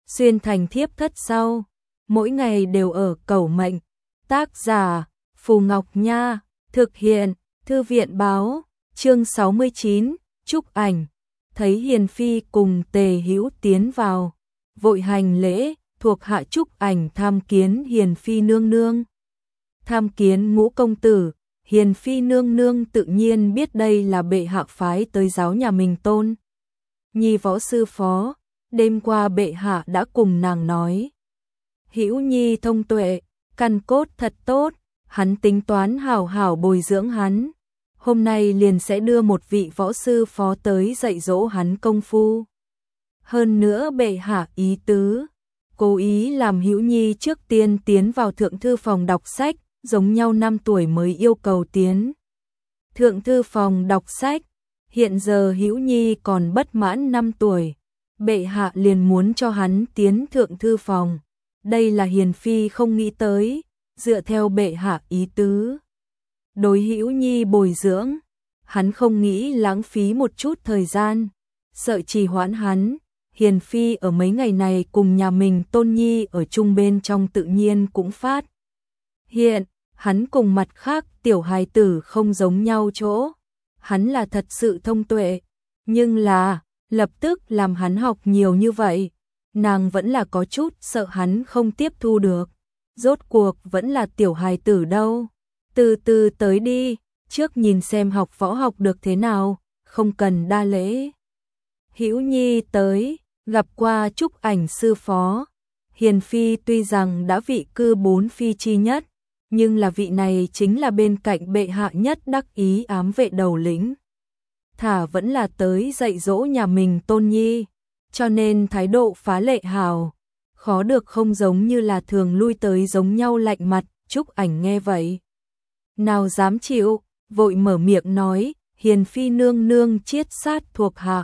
xuyên thành thiếp thất sau, mỗi ngày đều ở cầu mệnh. Tác giả Phù Ngọc Nha, thực hiện Thư viện báo, chương 69, chúc ảnh. Thấy Hiền Phi cùng Tề Hữu tiến vào, vội hành lễ, thuộc hạ chúc ảnh tham kiến Hiền Phi nương nương. Tham kiến Ngũ công tử. Hiền Phi nương nương tự nhiên biết đây là bệ hạ phái tới giáo nhà mình Tôn Nhi võ sư phó, đêm qua bệ hạ đã cùng nàng nói. Hữu Nhi thông tuệ, căn cốt thật tốt, hắn tính toán hảo hảo bồi dưỡng hắn. Hôm nay liền sẽ đưa một vị võ sư phó tới dạy dỗ hắn công phu. Hơn nữa bệ hạ ý tứ, cố ý làm Hữu Nhi trước tiên tiến vào thượng thư phòng đọc sách, giống nhau 5 tuổi mới yêu cầu tiến thượng thư phòng đọc sách. Hiện giờ Hữu Nhi còn bất mãn 5 tuổi, bệ hạ liền muốn cho hắn tiến thượng thư phòng. Đây là Hiền Phi không nghĩ tới, dựa theo bệ hạ ý tứ. Đối Hữu Nhi bồi dưỡng, hắn không nghĩ lãng phí một chút thời gian, sợ trì hoãn hắn. Hiền Phi ở mấy ngày này cùng nhà mình Tôn Nhi ở chung bên trong tự nhiên cũng phát hiện, hắn cùng mặt khác tiểu hài tử không giống nhau chỗ. Hắn là thật sự thông tuệ, nhưng là, lập tức làm hắn học nhiều như vậy, nàng vẫn là có chút sợ hắn không tiếp thu được. Rốt cuộc vẫn là tiểu hài tử đâu. Từ từ tới đi, trước nhìn xem học võ học được thế nào, không cần đa lễ. Hữu Nhi tới, gặp qua chúc ảnh sư phó. Hiền Phi tuy rằng đã vị cư 4 phi chi nhất, nhưng là vị này chính là bên cạnh bệ hạ nhất đắc ý ám vệ đầu lĩnh. Thả vẫn là tới dạy dỗ nhà mình Tôn Nhi, cho nên thái độ phá lệ hào, khó được không giống như là thường lui tới giống nhau lạnh mặt. Chúc ảnh nghe vậy, nào dám chịu, vội mở miệng nói, Hiền Phi nương nương chiết sát thuộc hạ,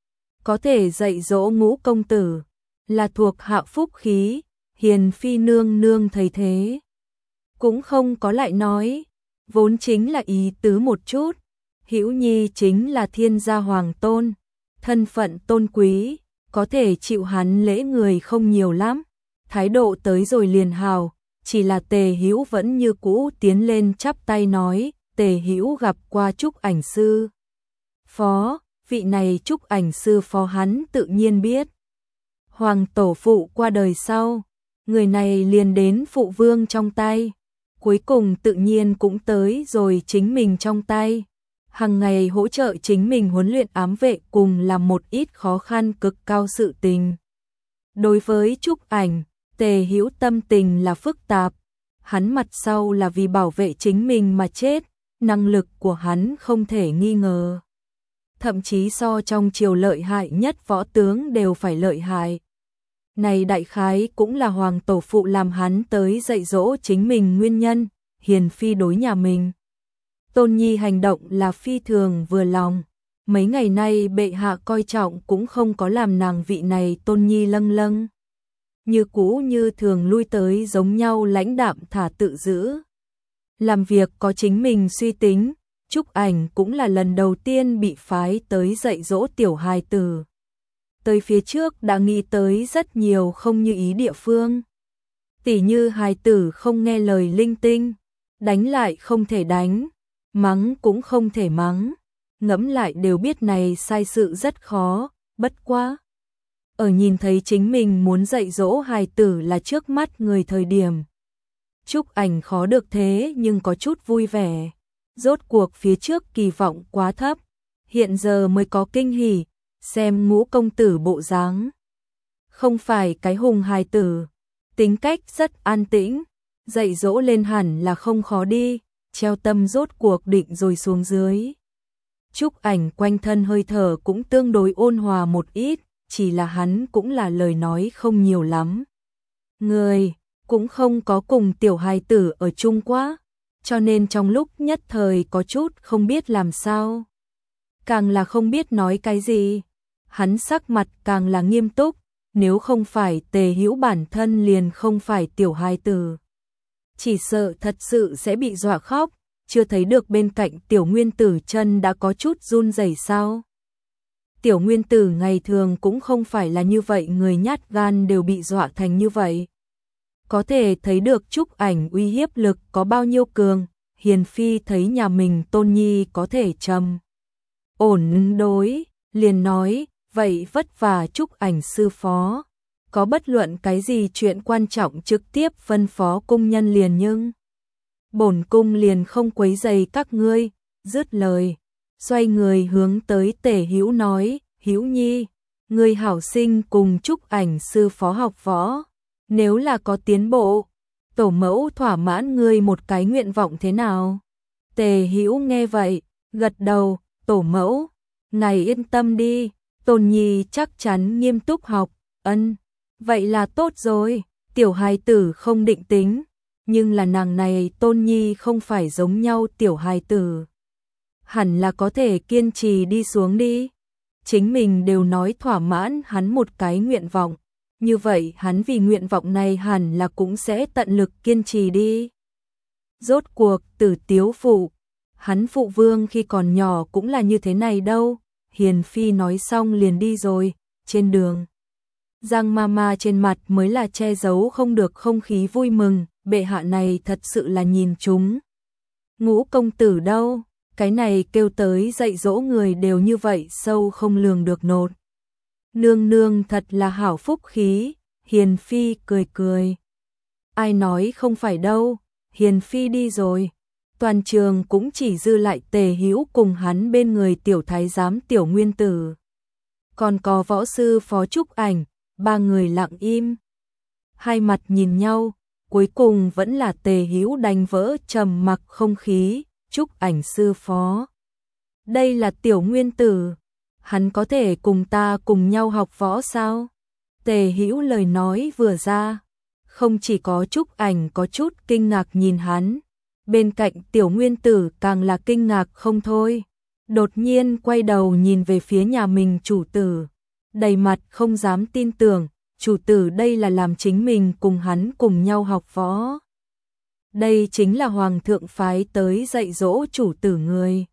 có thể dạy dỗ Ngũ công tử, là thuộc hạ phúc khí. Hiền Phi nương nương thấy thế, cũng không có lại nói, vốn chính là ý tứ một chút. Hữu Nhi chính là thiên gia hoàng tôn, thân phận tôn quý, có thể chịu hắn lễ người không nhiều lắm. Thái độ tới rồi liền hào, chỉ là Tề Hữu vẫn như cũ tiến lên chắp tay nói, Tề Hữu gặp qua chúc ảnh sư phó. Vị này chúc ảnh sư phó hắn tự nhiên biết. Hoàng tổ phụ qua đời sau, người này liền đến phụ vương trong tay, cuối cùng tự nhiên cũng tới rồi chính mình trong tay. Hàng ngày hỗ trợ chính mình huấn luyện ám vệ cùng làm một ít khó khăn cực cao sự tình. Đối với chúc ảnh, Tề Hữu tâm tình là phức tạp. Hắn mặt sau là vì bảo vệ chính mình mà chết, năng lực của hắn không thể nghi ngờ. Thậm chí so trong triều lợi hại nhất võ tướng đều phải lợi hại. Này đại khái cũng là hoàng tổ phụ làm hắn tới dạy dỗ chính mình nguyên nhân. Hiền Phi đối nhà mình Tôn Nhi hành động là phi thường vừa lòng. Mấy ngày nay bệ hạ coi trọng cũng không có làm nàng vị này Tôn Nhi lâng lâng, như cũ như thường lui tới giống nhau lãnh đạm thả tự giữ. Làm việc có chính mình suy tính. Chúc ảnh cũng là lần đầu tiên bị phái tới dạy dỗ tiểu hài tử. Tới phía trước đã nghĩ tới rất nhiều không như ý địa phương. Tỉ như hài tử không nghe lời linh tinh, đánh lại không thể đánh, mắng cũng không thể mắng. Ngẫm lại đều biết này sai sự rất khó, bất quá. Ở nhìn thấy chính mình muốn dạy dỗ hài tử là trước mắt người thời điểm. Chúc ảnh khó được thế nhưng có chút vui vẻ. Rốt cuộc phía trước kỳ vọng quá thấp, hiện giờ mới có kinh hỉ. Xem Ngũ công tử bộ dáng, không phải cái hùng hài tử, tính cách rất an tĩnh, dạy dỗ lên hẳn là không khó đi. Treo tâm rốt cuộc định rồi xuống dưới. Chúc ảnh quanh thân hơi thở cũng tương đối ôn hòa một ít, chỉ là hắn cũng là lời nói không nhiều lắm. Người cũng không có cùng tiểu hài tử ở chung quá, cho nên trong lúc nhất thời có chút không biết làm sao. Càng là không biết nói cái gì, hắn sắc mặt càng là nghiêm túc. Nếu không phải Tề Hữu bản thân liền không phải tiểu hài tử, chỉ sợ thật sự sẽ bị dọa khóc. Chưa thấy được bên cạnh tiểu nguyên tử chân đã có chút run rẩy sao. Tiểu Nguyên Tử ngày thường cũng không phải là như vậy, người nhát gan đều bị dọa thành như vậy. Có thể thấy được Trúc Ảnh uy hiếp lực có bao nhiêu cường. Hiền Phi thấy nhà mình Tôn Nhi có thể trầm ổn đối, liền nói, vậy vất vả Trúc Ảnh sư phó. Có bất luận cái gì chuyện quan trọng trực tiếp phân phó cung nhân liền, nhưng bổn cung liền không quấy rầy các ngươi. Dứt lời, xoay người hướng tới Tề Hữu nói, Hữu Nhi, ngươi hảo sinh cùng Trúc Ảnh sư phó học võ, nếu là có tiến bộ, tổ mẫu thỏa mãn ngươi một cái nguyện vọng thế nào? Tề Hữu nghe vậy, gật đầu, tổ mẫu, ngài yên tâm đi, Tôn Nhi chắc chắn nghiêm túc học. Ân, vậy là tốt rồi. Tiểu hài tử không định tính, nhưng là nàng này Tôn Nhi không phải giống nhau tiểu hài tử, hẳn là có thể kiên trì đi xuống đi. Chính mình đều nói thỏa mãn hắn một cái nguyện vọng, như vậy hắn vì nguyện vọng này hẳn là cũng sẽ tận lực kiên trì đi. Rốt cuộc Tử Tiếu phụ, hắn phụ vương khi còn nhỏ cũng là như thế này đâu. Hiền Phi nói xong liền đi rồi. Trên đường, Giang Mama trên mặt mới là che giấu không được không khí vui mừng, bệ hạ này thật sự là nhìn chúng Ngũ công tử đâu, cái này kêu tới dạy dỗ người đều như vậy sâu không lường được nột. Nương nương thật là hảo phúc khí. Hiền Phi cười cười. Ai nói không phải đâu. Hiền Phi đi rồi, toàn trường cũng chỉ dư lại Tề Hữu cùng hắn bên người tiểu thái giám Tiểu Nguyên Tử. Còn có võ sư Phó Trúc Ảnh, ba người lặng im. Hai mặt nhìn nhau, cuối cùng vẫn là Tề Hữu đánh vỡ trầm mặc không khí. Trúc Ảnh sư phó, đây là Tiểu Nguyên Tử, hắn có thể cùng ta cùng nhau học võ sao? Tề Hữu lời nói vừa ra, không chỉ có Trúc Ảnh có chút kinh ngạc nhìn hắn, bên cạnh Tiểu Nguyên Tử càng là kinh ngạc không thôi. Đột nhiên quay đầu nhìn về phía nhà mình chủ tử, đầy mặt không dám tin tưởng, chủ tử đây là làm chính mình cùng hắn cùng nhau học võ. Đây chính là hoàng thượng phái tới dạy dỗ chủ tử người.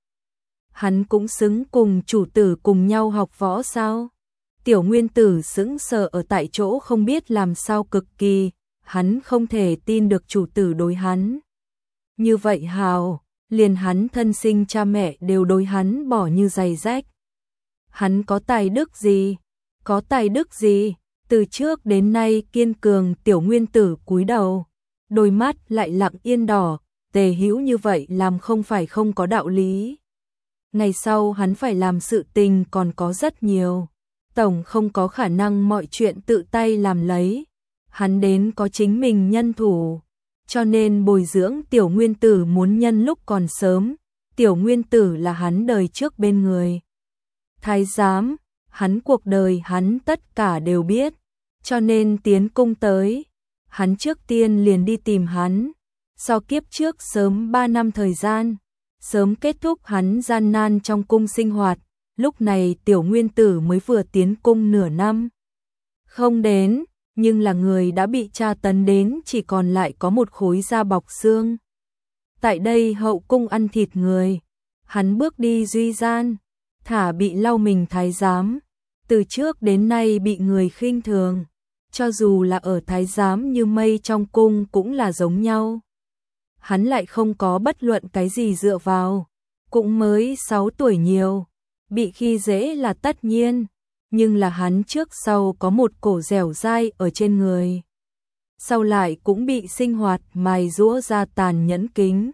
Hắn cũng xứng cùng chủ tử cùng nhau học võ sao? Tiểu Nguyên Tử sững sờ ở tại chỗ không biết làm sao cực kỳ, hắn không thể tin được chủ tử đối hắn như vậy hào, liền hắn thân sinh cha mẹ đều đối hắn bỏ như giày rách. Hắn có tài đức gì? Có tài đức gì? Từ trước đến nay kiên cường Tiểu Nguyên Tử cúi đầu, đôi mắt lại lặng yên đỏ. Tề Hữu như vậy làm không phải không có đạo lý. Ngày sau hắn phải làm sự tình còn có rất nhiều, tổng không có khả năng mọi chuyện tự tay làm lấy, hắn đến có chính mình nhân thủ, cho nên bồi dưỡng Tiểu Nguyên Tử muốn nhân lúc còn sớm. Tiểu Nguyên Tử là hắn đời trước bên người thái giám, hắn cuộc đời hắn tất cả đều biết, cho nên tiến cung tới, hắn trước tiên liền đi tìm hắn, so kiếp trước sớm 3 năm thời gian, sớm kết thúc hắn gian nan trong cung sinh hoạt. Lúc này Tiểu Nguyên Tử mới vừa tiến cung nửa năm không đến, nhưng là người đã bị tra tấn đến chỉ còn lại có một khối da bọc xương. Tại đây hậu cung ăn thịt người, hắn bước đi duy gian, thả bị lau mình thái giám, từ trước đến nay bị người khinh thường, cho dù là ở thái giám như mây trong cung cũng là giống nhau. Hắn lại không có bất luận cái gì dựa vào, cũng mới 6 tuổi nhiều, bị khi dễ là tất nhiên, nhưng là hắn trước sau có một cổ dẻo dai ở trên người. Sau lại cũng bị sinh hoạt mài giũa ra tàn nhẫn kính.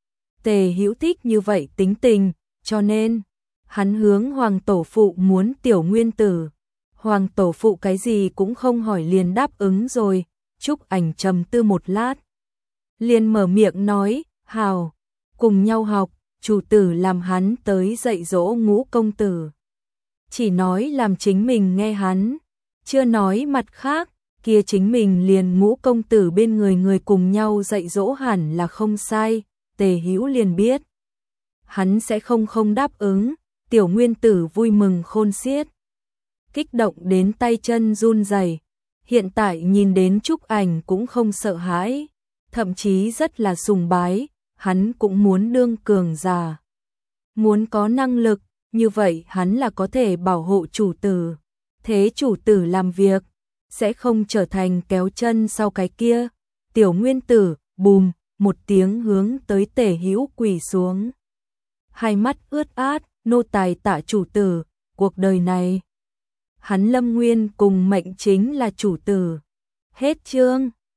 Tề Hữu thích như vậy tính tình, cho nên hắn hướng Hoàng tổ phụ muốn Tiểu Nguyên Tử. Hoàng tổ phụ cái gì cũng không hỏi liền đáp ứng rồi. Trúc Ảnh trầm tư một lát, liền mở miệng nói, hào, cùng nhau học. Chủ tử làm hắn tới dạy dỗ Ngũ công tử, chỉ nói làm chính mình nghe hắn, chưa nói mặt khác, kia chính mình liền Ngũ công tử bên người người cùng nhau dạy dỗ hẳn là không sai. Tề Hữu liền biết hắn sẽ không đáp ứng. Tiểu Nguyên Tử vui mừng khôn xiết, kích động đến tay chân run rẩy. Hiện tại nhìn đến Trúc Ảnh cũng không sợ hãi, thậm chí rất là sùng bái. Hắn cũng muốn đương cường giả, muốn có năng lực, như vậy hắn là có thể bảo hộ chủ tử. Thế chủ tử làm việc, sẽ không trở thành kéo chân sau cái kia. Tiểu Nguyên Tử, bùm, một tiếng hướng tới Tề Hữu quỳ xuống. Hai mắt ướt át, nô tài tạ chủ tử, cuộc đời này. Hắn Lâm Nguyên cùng mệnh chính là chủ tử. Hết chương.